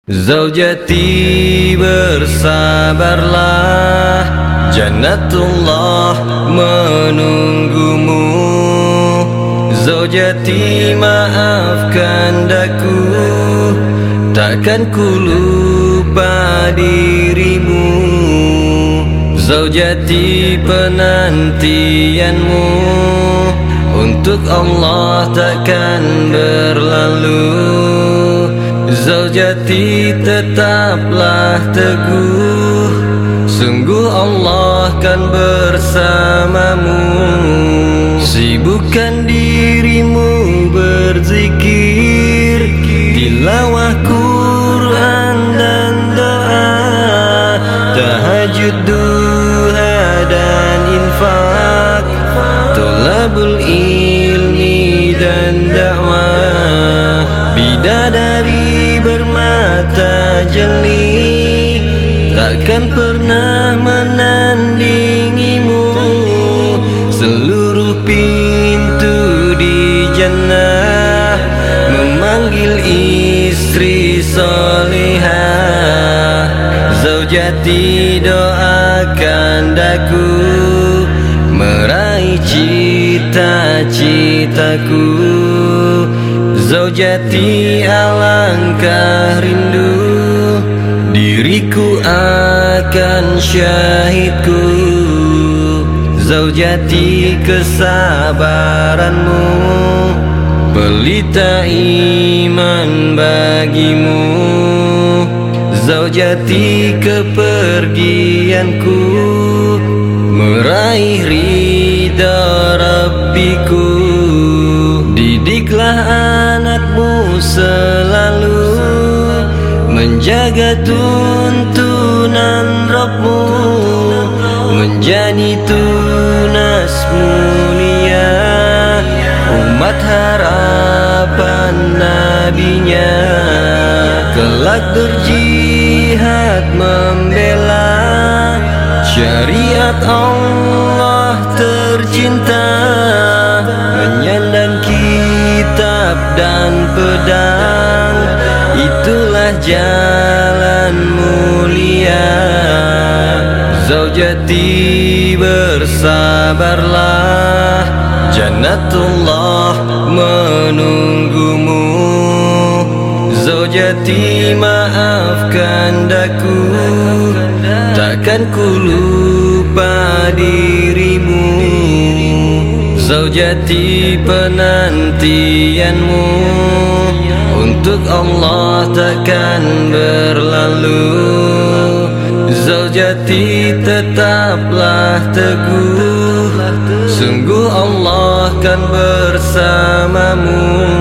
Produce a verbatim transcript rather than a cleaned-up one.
Zaujati bersabarlah, Jannatullah menunggumu. Zaujati maafkan daku, takkan ku lupa dirimu. Zaujati penantianmu untuk Allah takkan berlalu. Zaujati tetaplah teguh, sungguh Allah kan bersamamu. Sibukkan dirimu berzikir, tilawah Quran dan doa, tahajud, duha dan infak, tolabul ilmi dan dakwah. Bidadari bermata jeli takkan pernah menandingimu. Seluruh pintu di jannah memanggil istri solehah. Zaujati doakan daku meraih cita-citaku. Zaujati alangkah rindu, diriku akan syahidku. Zaujati kesabaranmu, pelita iman bagimu. Zaujati kepergianku, meraih ridha Rabbiku. Didiklah anakmu selalu, menjaga tuntunan Rabbmu, menjadi tunas mulia, umat harapan nabinya. Kelak berjihad membela syariat Allah tercinta, menyandang kitab dan pedang, itulah jalan mulia. Zaujati bersabarlah, Jannatullah menunggumu. Zaujati maafkan daku, takkan ku lupa dirimu. Zaujati penantianmu untuk Allah takkan berlalu. Zaujati tetaplah teguh, sungguh Allah kan bersamamu.